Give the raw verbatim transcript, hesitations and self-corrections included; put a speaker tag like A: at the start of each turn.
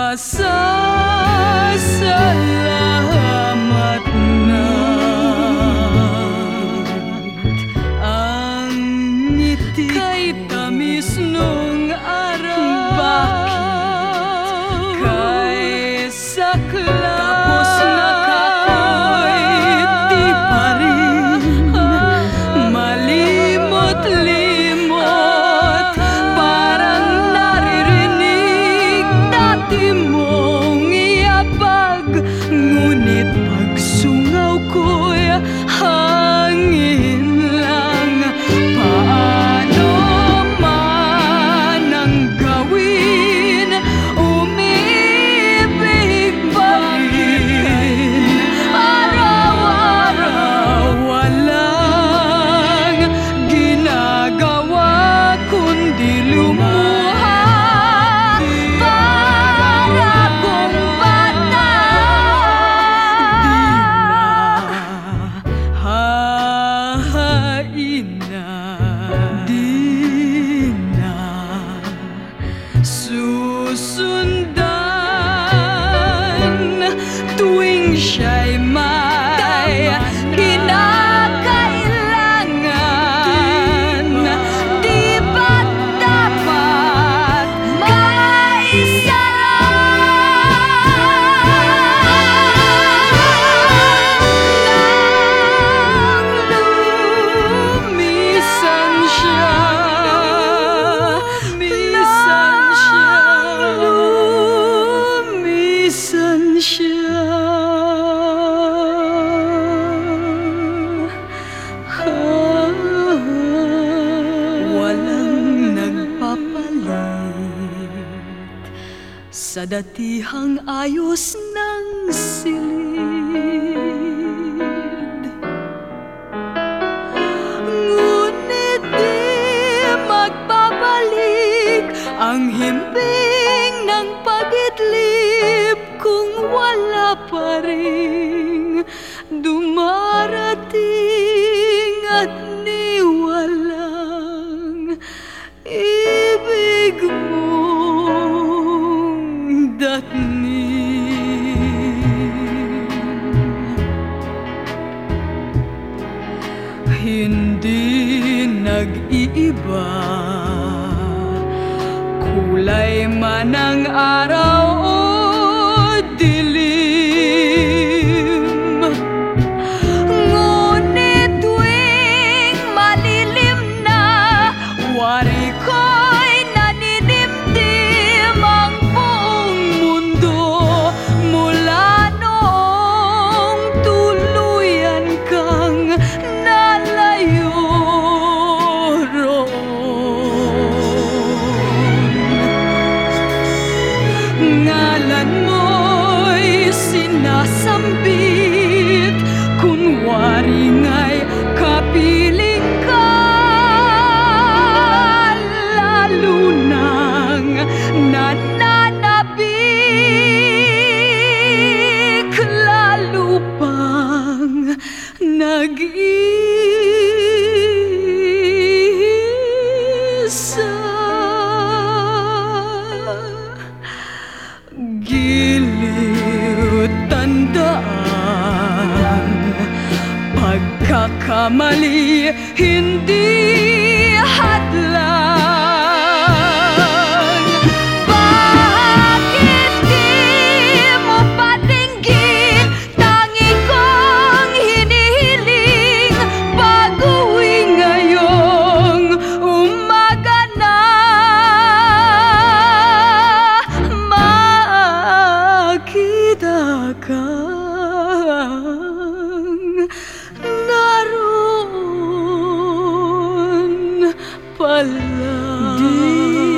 A: Pasasalamat na ang ngiti kay tamis nung araw. Bakit kay sakla tapos nakakoy di pa rin malimot-limot, parang naririnig dati mong iyabag, ngunit pagsungaw ko'y hangin lang. Paano man ang gawin, umibig pa rin. Araw-araw walang ginagawa kundi lumuha para kong bata. Di na hahain na, di na susundan tuwing siya'y may kinakailangan. Di ba't dapat kaisa nang lumisan siya, lumisan siya, lumisan siya. Walang nagpapalit sa datihang ayos ng silid, ngunit di magpapalik ang himbing ng pag-idlip kung wala pa ring dumarating at ni walang ibig mong datnin. Hindi nag-iiba kulay man ang araw o dilim, ngunit tuwing malilim na, wari ko'y naninimdim ang buong mundo mula noong tuluyan kang nalayo roon. Ngalan mo'y sinasambit, kunwari nga'y kapiling ka, lalo nang nananabik, lalo pang nag-iisa. Giliw tandaan, pagkakamali hindi hadlang. Bakit di mo patinggin tangi kong hinihiling, pag-uwi ngayong umaga na, makita kang naroon pala. Di